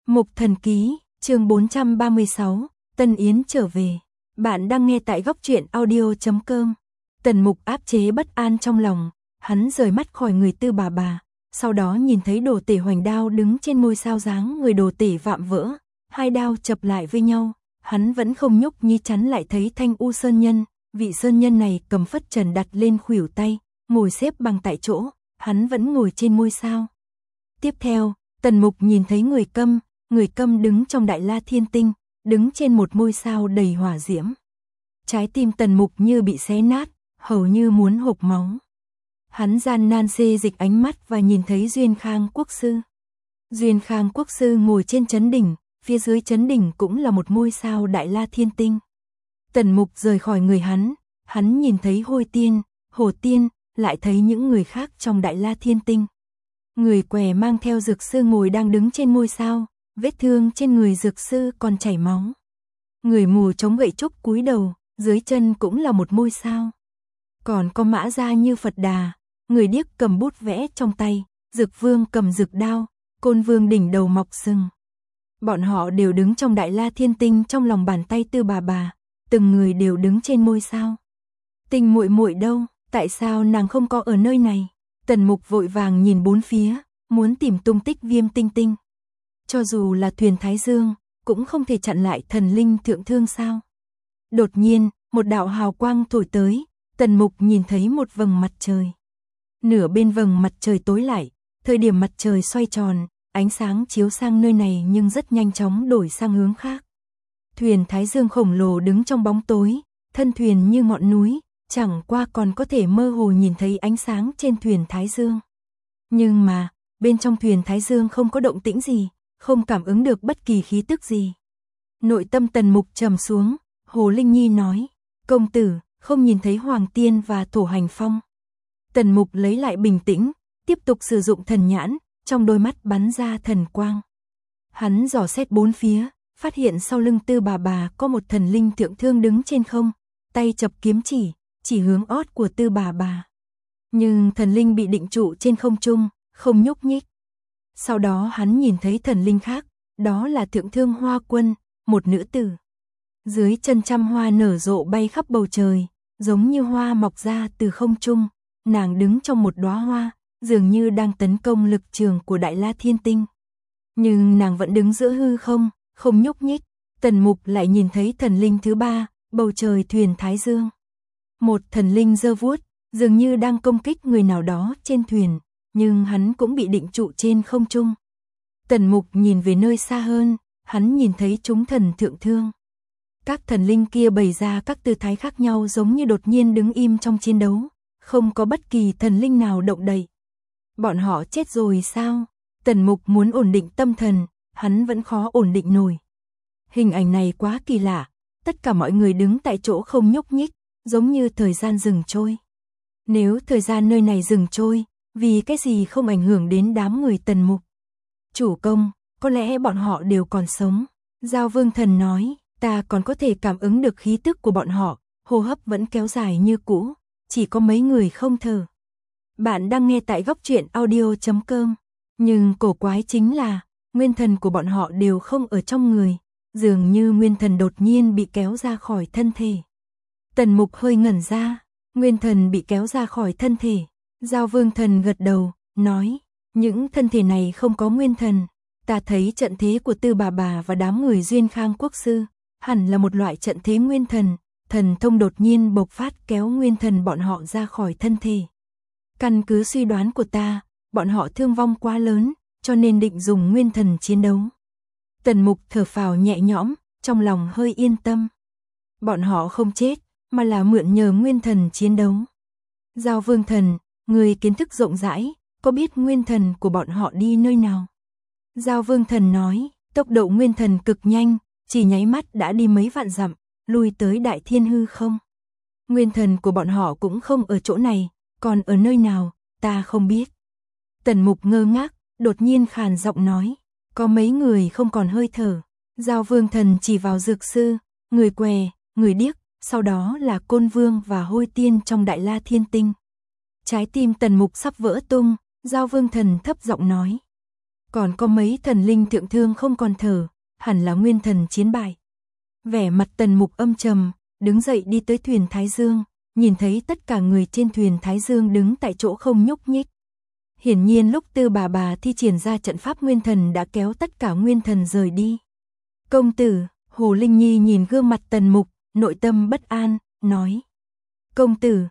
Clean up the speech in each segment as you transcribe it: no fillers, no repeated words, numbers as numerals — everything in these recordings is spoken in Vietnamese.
Mục Thần Ký, chương 436, Tân Yến trở về. Bạn đang nghe tại góc truyện audio.com. Tần Mục áp chế bất an trong lòng, hắn rời mắt khỏi người Tư bà, sau đó nhìn thấy Đồ Tể hoành đao đứng trên ngôi sao dáng người Đồ Tể vạm vỡ, hai đao chập lại với nhau, hắn vẫn không nhúc nhích, chắn lại thấy Thanh U Sơn Nhân, vị sơn nhân này cầm phất trần đặt lên khuỷu tay, ngồi xếp bằng tại chỗ, hắn vẫn ngồi trên ngôi sao. Tiếp theo, Tần Mục nhìn thấy người câm đứng trong Đại La Thiên Tinh, đứng trên một ngôi sao đầy hỏa diễm. Trái tim Tần Mục như bị xé nát, hầu như muốn hộc máu. Hắn gian nan xê dịch ánh mắt và nhìn thấy Duyên Khang Quốc Sư. Duyên Khang Quốc Sư ngồi trên chấn đỉnh, phía dưới chấn đỉnh cũng là một ngôi sao Đại La Thiên Tinh. Tần Mục rời khỏi người hắn nhìn thấy Hôi Tiên, Hồ Tiên, lại thấy những người khác trong Đại La Thiên Tinh. Người què mang theo Dược Sư ngồi đang đứng trên ngôi sao, vết thương trên người Dược Sư còn chảy máu. Người mù chống gậy trúc cúi đầu, dưới chân cũng là một ngôi sao. Còn có Mã Gia như Phật Đà, người điếc cầm bút vẽ trong tay, Dược Vương cầm dược đao, Côn Vương đỉnh đầu mọc sừng. Bọn họ đều đứng trong Đại La Thiên Tinh trong lòng bàn tay Tư bà, từng người đều đứng trên ngôi sao. Tình muội muội đâu, tại sao nàng không có ở nơi này? Tần Mục vội vàng nhìn bốn phía, muốn tìm tung tích Viêm Tinh Tinh. Cho dù là thuyền Thái Dương, cũng không thể chặn lại thần linh thượng thương sao? Đột nhiên, một đạo hào quang thổi tới, Tần Mục nhìn thấy một vầng mặt trời. Nửa bên vầng mặt trời tối lại, thời điểm mặt trời xoay tròn, ánh sáng chiếu sang nơi này nhưng rất nhanh chóng đổi sang hướng khác. Thuyền Thái Dương khổng lồ đứng trong bóng tối, thân thuyền như ngọn núi, chẳng qua còn có thể mơ hồ nhìn thấy ánh sáng trên thuyền Thái Dương. Nhưng mà, bên trong thuyền Thái Dương không có động tĩnh gì, không cảm ứng được bất kỳ khí tức gì. Nội tâm Tần Mục trầm xuống, Hồ Linh Nhi nói, công tử, không nhìn thấy Hoàng Tiên và Thổ Hành Phong. Tần Mục lấy lại bình tĩnh, tiếp tục sử dụng thần nhãn, trong đôi mắt bắn ra thần quang. Hắn dò xét bốn phía, phát hiện sau lưng Tư bà có một thần linh thượng thương đứng trên không, tay chập kiếm chỉ hướng ót của Tư bà. Nhưng thần linh bị định trụ trên không trung, không nhúc nhích. Sau đó hắn nhìn thấy thần linh khác, đó là Thượng Thương Hoa Quân, một nữ tử. Dưới chân trăm hoa nở rộ bay khắp bầu trời, giống như hoa mọc ra từ không trung, nàng đứng trong một đóa hoa, dường như đang tấn công lực trường của Đại La Thiên Tinh. Nhưng nàng vẫn đứng giữa hư không, không nhúc nhích. Tần Mục lại nhìn thấy thần linh thứ ba, bầu trời thuyền Thái Dương. Một thần linh giơ vuốt, dường như đang công kích người nào đó trên thuyền, nhưng hắn cũng bị định trụ trên không trung. Tần Mục nhìn về nơi xa hơn, hắn nhìn thấy chúng thần thượng thương. Các thần linh kia bày ra các tư thái khác nhau, giống như đột nhiên đứng im trong chiến đấu, không có bất kỳ thần linh nào động đậy. Bọn họ chết rồi sao? Tần Mục muốn ổn định tâm thần, hắn vẫn khó ổn định nổi. Hình ảnh này quá kỳ lạ, tất cả mọi người đứng tại chỗ không nhúc nhích, giống như thời gian dừng trôi. Nếu thời gian nơi này dừng trôi, vì cái gì không ảnh hưởng đến đám người Tần Mục? Chủ công, có lẽ bọn họ đều còn sống. Giao Vương Thần nói, ta còn có thể cảm ứng được khí tức của bọn họ, hô hấp vẫn kéo dài như cũ, chỉ có mấy người không thở. Bạn đang nghe tại góc truyện audio.com, nhưng cổ quái chính là, nguyên thần của bọn họ đều không ở trong người, dường như nguyên thần đột nhiên bị kéo ra khỏi thân thể. Tần Mục hơi ngẩn ra, nguyên thần bị kéo ra khỏi thân thể. Giao Vương Thần gật đầu, nói, những thân thể này không có nguyên thần. Ta thấy trận thế của Tư bà và đám người Duyên Khang Quốc Sư, hẳn là một loại trận thế nguyên thần, thần thông đột nhiên bộc phát kéo nguyên thần bọn họ ra khỏi thân thể. Căn cứ suy đoán của ta, bọn họ thương vong quá lớn, cho nên định dùng nguyên thần chiến đấu. Tần Mục thở phào nhẹ nhõm, trong lòng hơi yên tâm. Bọn họ không chết, mà là mượn nhờ nguyên thần chiến đấu. Giao Vương Thần, người kiến thức rộng rãi, có biết nguyên thần của bọn họ đi nơi nào? Giao Vương Thần nói, tốc độ nguyên thần cực nhanh, chỉ nháy mắt đã đi mấy vạn dặm, lui tới Đại Thiên hư không. Nguyên thần của bọn họ cũng không ở chỗ này, còn ở nơi nào, ta không biết. Tần Mục ngơ ngác, đột nhiên khàn giọng nói, có mấy người không còn hơi thở. Giao Vương Thần chỉ vào Dược Sư, người què, người điếc, sau đó là Côn Vương và Hôi Tiên trong Đại La Thiên Tinh. Trái tim Tần Mục sắp vỡ tung, Giao Vương Thần thấp giọng nói, Còn có mấy thần linh thượng thương không còn thở, hẳn là nguyên thần chiến bại. Vẻ mặt Tần Mục âm trầm, đứng dậy đi tới thuyền Thái Dương, nhìn thấy tất cả người trên thuyền Thái Dương đứng tại chỗ không nhúc nhích. Hiển nhiên lúc Tư bà thi triển ra trận pháp nguyên thần đã kéo tất cả nguyên thần rời đi. Công tử, Hồ Linh Nhi nhìn gương mặt Tần Mục, nội tâm bất an, nói. Công tử,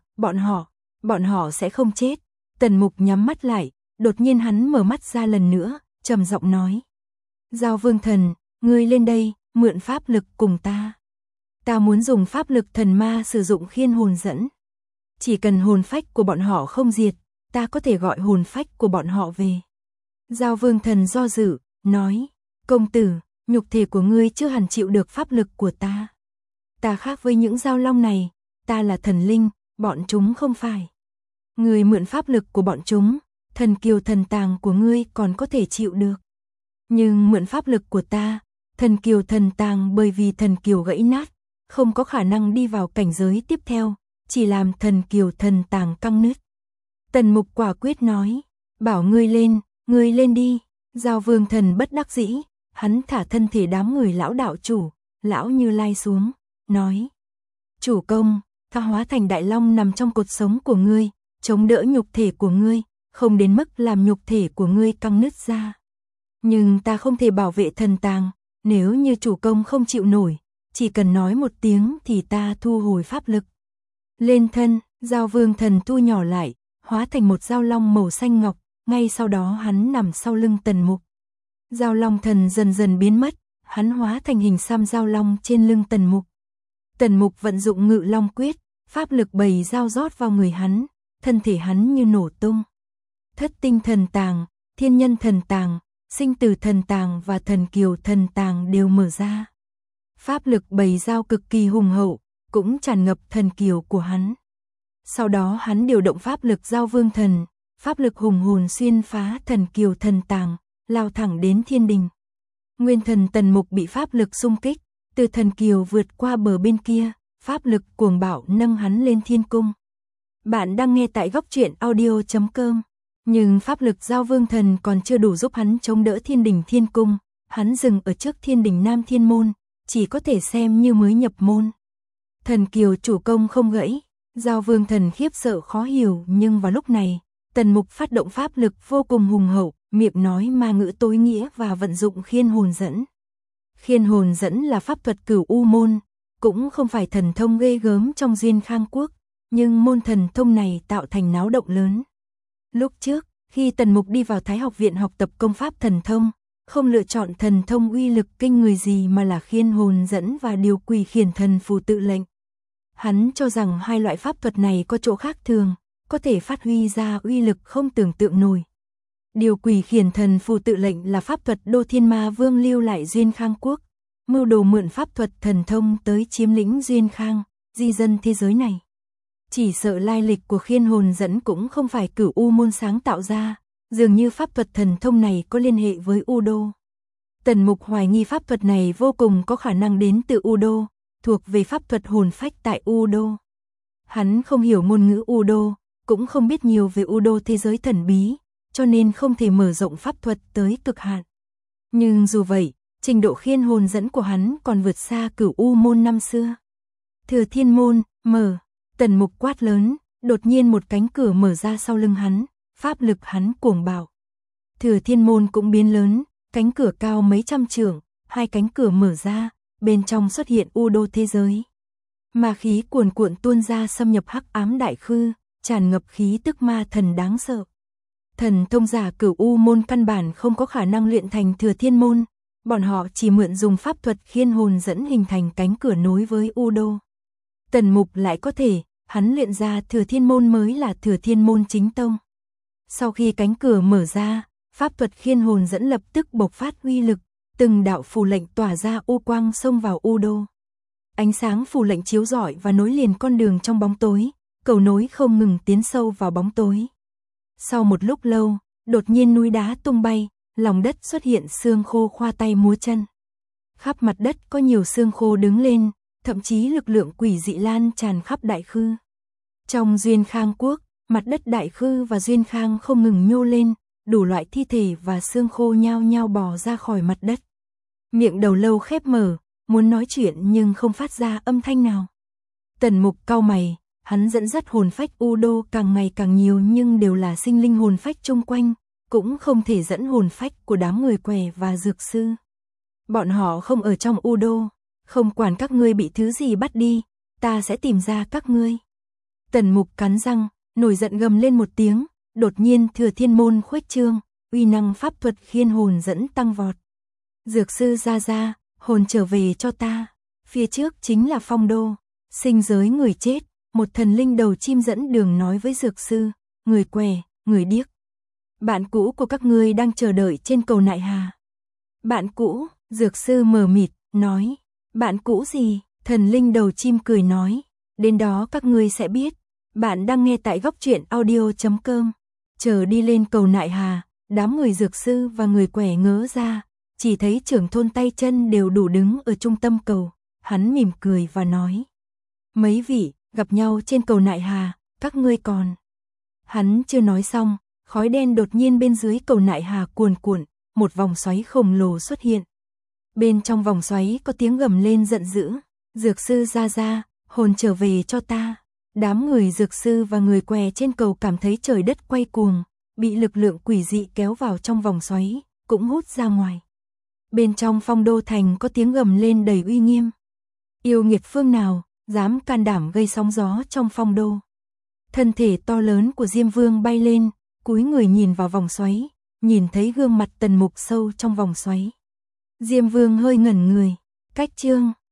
bọn họ sẽ không chết. Tần Mục nhắm mắt lại, đột nhiên hắn mở mắt ra lần nữa, trầm giọng nói. Giao Vương Thần, ngươi lên đây, mượn pháp lực cùng ta. Ta muốn dùng pháp lực thần ma sử dụng khiên hồn dẫn. Chỉ cần hồn phách của bọn họ không diệt, ta có thể gọi hồn phách của bọn họ về. Giao Vương Thần do dự, nói. Công tử, nhục thể của ngươi chưa hẳn chịu được pháp lực của ta. Ta khác với những giao long này, ta là thần linh, bọn chúng không phải. Ngươi mượn pháp lực của bọn chúng, thần kiều thần tàng của ngươi còn có thể chịu được. Nhưng mượn pháp lực của ta, thần kiều thần tàng bởi vì thần kiều gãy nát, không có khả năng đi vào cảnh giới tiếp theo, chỉ làm thần kiều thần tàng căng nứt. Tần Mục quả quyết nói, bảo ngươi lên đi. Giao Vương Thần bất đắc dĩ, hắn thả thân thể đám người lão đạo chủ, lão Như Lai xuống, nói. Chủ công, ta hóa thành đại long nằm trong cột sống của ngươi, chống đỡ nhục thể của ngươi, không đến mức làm nhục thể của ngươi căng nứt ra. Nhưng ta không thể bảo vệ thần tàng, nếu như chủ công không chịu nổi, chỉ cần nói một tiếng thì ta thu hồi pháp lực. Lên thân, Giao Vương Thần thu nhỏ lại, hóa thành một giao long màu xanh ngọc, ngay sau đó hắn nằm sau lưng Tần Mục. Giao Long Thần dần dần biến mất, hắn hóa thành hình xăm giao long trên lưng Tần Mục. Tần Mục vận dụng Ngự Long Quyết, pháp lực bầy dao rót vào người hắn, thân thể hắn như nổ tung. Thất tinh thần tàng, thiên nhân thần tàng, sinh tử thần tàng và thần kiều thần tàng đều mở ra. Pháp lực bầy dao cực kỳ hùng hậu, cũng tràn ngập thần kiều của hắn. Sau đó hắn điều động pháp lực Giao Vương Thần, pháp lực hùng hồn xuyên phá thần kiều thần tàng, lao thẳng đến thiên đình. Nguyên thần Tần Mục bị pháp lực xung kích, từ thần kiều vượt qua bờ bên kia, pháp lực cuồng bạo nâng hắn lên thiên cung. Bạn đang nghe tại góc truyện audio.com. Nhưng pháp lực Giao Vương Thần còn chưa đủ giúp hắn chống đỡ thiên đình thiên cung, hắn dừng ở trước thiên đình Nam Thiên Môn, chỉ có thể xem như mới nhập môn. Thần kiều chủ công không gãy, Giao Vương Thần khiếp sợ khó hiểu, nhưng vào lúc này, Tần Mục phát động pháp lực vô cùng hùng hậu, miệng nói ma ngữ tối nghĩa và vận dụng khiên hồn dẫn. Khiên hồn dẫn là pháp thuật Cửu U môn, cũng không phải thần thông ghê gớm trong Duyên Khang Quốc, nhưng môn thần thông này tạo thành náo động lớn. Lúc trước, khi Tần Mục đi vào Thái Học Viện học tập công pháp thần thông, không lựa chọn thần thông uy lực kinh người gì mà là khiên hồn dẫn và điều quỷ khiển thần phù tự lệnh. Hắn cho rằng hai loại pháp thuật này có chỗ khác thường, có thể phát huy ra uy lực không tưởng tượng nổi. Điều quỷ khiển thần phù tự lệnh là pháp thuật Đô Thiên Ma Vương lưu lại Duyên Khang Quốc, mưu đồ mượn pháp thuật thần thông tới chiếm lĩnh Duyên Khang, di dân thế giới này. Chỉ sợ lai lịch của khiên hồn dẫn cũng không phải Cửu U môn sáng tạo ra, dường như pháp thuật thần thông này có liên hệ với U Đô. Tần Mục hoài nghi pháp thuật này vô cùng có khả năng đến từ U Đô, thuộc về pháp thuật hồn phách tại U Đô. Hắn không hiểu ngôn ngữ U Đô, cũng không biết nhiều về U Đô thế giới thần bí, cho nên không thể mở rộng pháp thuật tới cực hạn. Nhưng dù vậy, trình độ khiên hồn dẫn của hắn còn vượt xa Cửu U môn năm xưa. Thừa Thiên môn, mở. Tần Mục quát lớn, đột nhiên một cánh cửa mở ra sau lưng hắn, pháp lực hắn cuồng bạo. Thừa Thiên môn cũng biến lớn, cánh cửa cao mấy trăm trượng, hai cánh cửa mở ra, bên trong xuất hiện U Đô thế giới. Ma khí cuồn cuộn tuôn ra xâm nhập hắc ám đại khư, tràn ngập khí tức ma thần đáng sợ. Thần thông giả Cửu U môn căn bản không có khả năng luyện thành Thừa Thiên môn, bọn họ chỉ mượn dùng pháp thuật khiên hồn dẫn hình thành cánh cửa nối với U Đô. Tần Mục lại có thể, hắn luyện ra Thừa Thiên môn mới là Thừa Thiên môn chính tông. Sau khi cánh cửa mở ra, pháp thuật khiên hồn dẫn lập tức bộc phát uy lực, từng đạo phù lệnh tỏa ra u quang xông vào U Đô. Ánh sáng phù lệnh chiếu rọi và nối liền con đường trong bóng tối, cầu nối không ngừng tiến sâu vào bóng tối. Sau một lúc lâu, đột nhiên núi đá tung bay, lòng đất xuất hiện xương khô khoa tay múa chân. Khắp mặt đất có nhiều xương khô đứng lên, thậm chí lực lượng quỷ dị lan tràn khắp đại khư. Trong Duyên Khang Quốc, mặt đất đại khư và Duyên Khang không ngừng nhô lên, đủ loại thi thể và xương khô nhao nhao bò ra khỏi mặt đất. Miệng đầu lâu khép mở, muốn nói chuyện nhưng không phát ra âm thanh nào. Tần Mục cau mày, hắn dẫn dắt hồn phách U Đô càng ngày càng nhiều nhưng đều là sinh linh hồn phách chung quanh, cũng không thể dẫn hồn phách của đám người què và dược sư. Bọn họ không ở trong U Đô, không quản các ngươi bị thứ gì bắt đi, ta sẽ tìm ra các ngươi. Tần Mục cắn răng, nổi giận gầm lên một tiếng, đột nhiên Thừa Thiên Môn khuếch trương, uy năng pháp thuật khiên hồn dẫn tăng vọt. Dược sư ra, hồn trở về cho ta. Phía trước chính là Phong Đô, sinh giới người chết, một thần linh đầu chim dẫn đường nói với dược sư, người què, người điếc. Bạn cũ của các ngươi đang chờ đợi trên cầu Nại Hà. Bạn cũ, dược sư mờ mịt, nói, bạn cũ gì? Thần linh đầu chim cười nói, đến đó các ngươi sẽ biết. Bạn đang nghe tại góc truyện audio.com. Chờ đi lên cầu Nại Hà, đám người dược sư và người què ngớ ra, chỉ thấy trưởng thôn tay chân đều đủ đứng ở trung tâm cầu. Hắn mỉm cười và nói, mấy vị, gặp nhau trên cầu Nại Hà, các ngươi còn. Hắn chưa nói xong, khói đen đột nhiên bên dưới cầu Nại Hà cuồn cuộn, một vòng xoáy khổng lồ xuất hiện. Bên trong vòng xoáy có tiếng gầm lên giận dữ, dược sư ra, hồn trở về cho ta. Đám người dược sư và người què trên cầu cảm thấy trời đất quay cuồng, bị lực lượng quỷ dị kéo vào trong vòng xoáy, cũng hút ra ngoài. Bên trong Phong Đô thành có tiếng gầm lên đầy uy nghiêm. Yêu nghiệt phương nào, dám can đảm gây sóng gió trong Phong Đô. Thân thể to lớn của Diêm Vương bay lên, cúi người nhìn vào vòng xoáy, nhìn thấy gương mặt Tần Mục sâu trong vòng xoáy. Diêm Vương hơi ngẩn người, cách chương